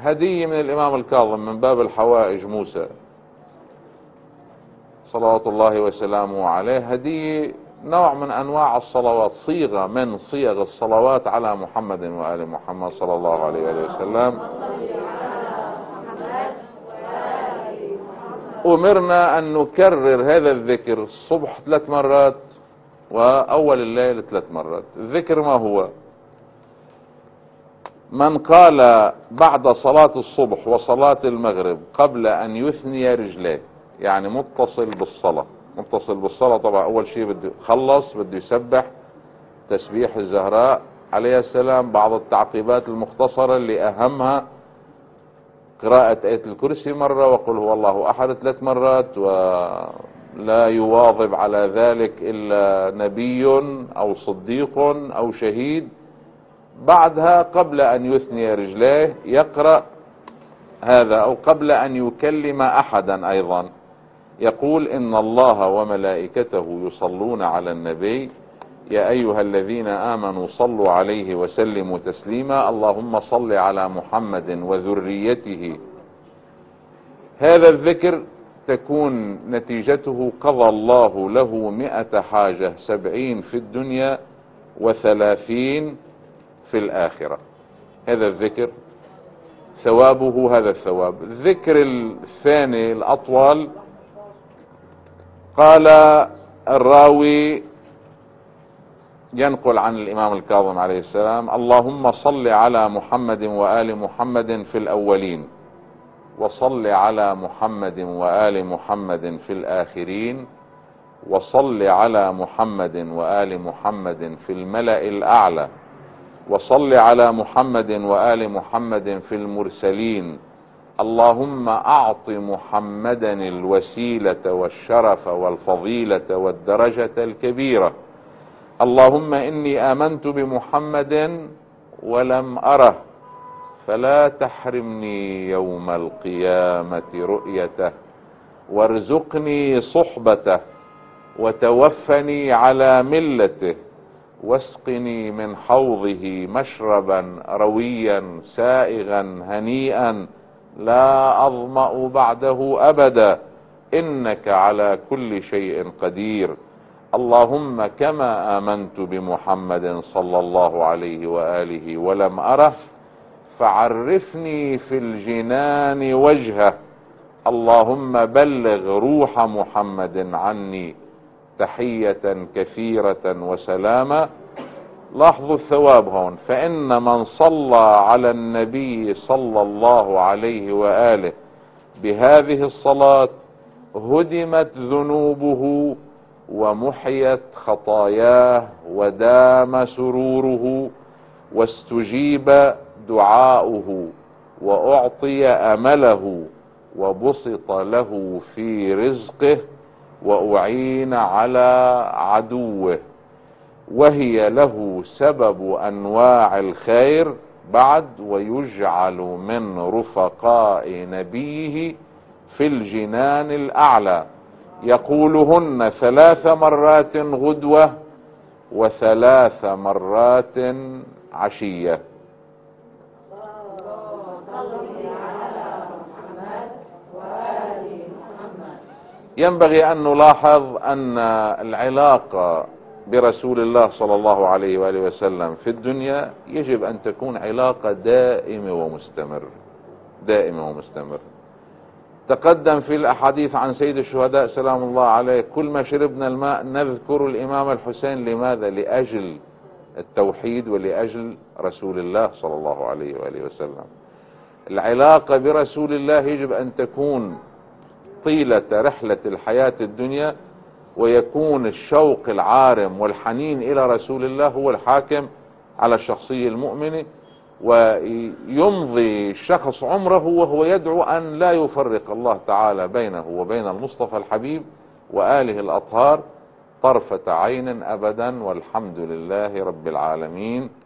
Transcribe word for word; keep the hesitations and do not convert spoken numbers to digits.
هدية من الإمام الكاظم من باب الحوائج موسى صلوات الله وسلامه عليه، هدية نوع من أنواع الصلوات، صيغة من صيغ الصلوات على محمد وآل محمد صلى الله عليه وآله وسلم. أمرنا أن نكرر هذا الذكر الصبح ثلاث مرات وأول الليل ثلاث مرات. الذكر ما هو؟ من قال بعد صلاة الصبح وصلاة المغرب قبل أن يثني رجليه، يعني متصل بالصلاة، متصل بالصلاة طبعا أول شيء بده خلص بده يسبح تسبيح الزهراء عليه السلام، بعض التعقيبات المختصرة اللي أهمها قراءة آية الكرسي مرة وقل هو الله أحد ثلاث مرات، ولا يواظب على ذلك إلا نبي أو صديق أو شهيد. بعدها قبل أن يثني رجليه يقرأ هذا، أو قبل أن يكلم أحدا أيضا يقول إن الله وملائكته يصلون على النبي يا أيها الذين آمنوا صلوا عليه وسلموا تسليما اللهم صل على محمد وذريته. هذا الذكر تكون نتيجته قضى الله له مئة حاجة، سبعين في الدنيا وثلاثين في الآخرة. هذا الذكر ثوابه هذا الثواب. الذكر الثاني الأطول قال الراوي ينقل عن الإمام الكاظم عليه السلام اللهم صل على محمد وآل محمد في الأولين وصل على محمد وآل محمد في الآخرين وصل على محمد وآل محمد في الملأ الأعلى وصل على محمد وآل محمد في المرسلين اللهم أعط محمدا الوسيلة والشرف والفضيلة والدرجة الكبيرة اللهم إني آمنت بمحمد ولم أره فلا تحرمني يوم القيامة رؤيته وارزقني صحبته وتوفني على ملته واسقني من حوضه مشربا رويا سائغا هنيئا لا أظمأ بعده أبدا إنك على كل شيء قدير اللهم كما آمنت بمحمد صلى الله عليه وآله ولم أره فعرفني في الجنان وجهه اللهم بلغ روح محمد عني تحية كثيرة وسلاما. لاحظوا الثواب هون، فإن من صلى على النبي صلى الله عليه وآله بهذه الصلاة هدمت ذنوبه ومحيت خطاياه ودام سروره واستجيب دعاؤه وأعطي أمله وبسط له في رزقه وأعين على عدوه، وهي له سبب أنواع الخير بعد، ويجعل من رفقاء نبيه في الجنان الأعلى يقولهن ثلاث مرات غدوة وثلاث مرات عشية. ينبغي أن نلاحظ أن العلاقة برسول الله صلى الله عليه وآله وسلم في الدنيا يجب أن تكون علاقة دائمة ومستمرة، دائمة ومستمرة. تقدم في الأحاديث عن سيد الشهداء سلام الله عليه كل ما شربنا الماء نذكر الإمام الحسين. لماذا؟ لأجل التوحيد ولأجل رسول الله صلى الله عليه وآله وسلم. العلاقة برسول الله يجب أن تكون طيلة رحلة الحياة الدنيا، ويكون الشوق العارم والحنين إلى رسول الله هو الحاكم على الشخصية المؤمنة، ويمضي الشخص عمره وهو يدعو أن لا يفرق الله تعالى بينه وبين المصطفى الحبيب وآله الأطهار طرفة عين أبدا، والحمد لله رب العالمين.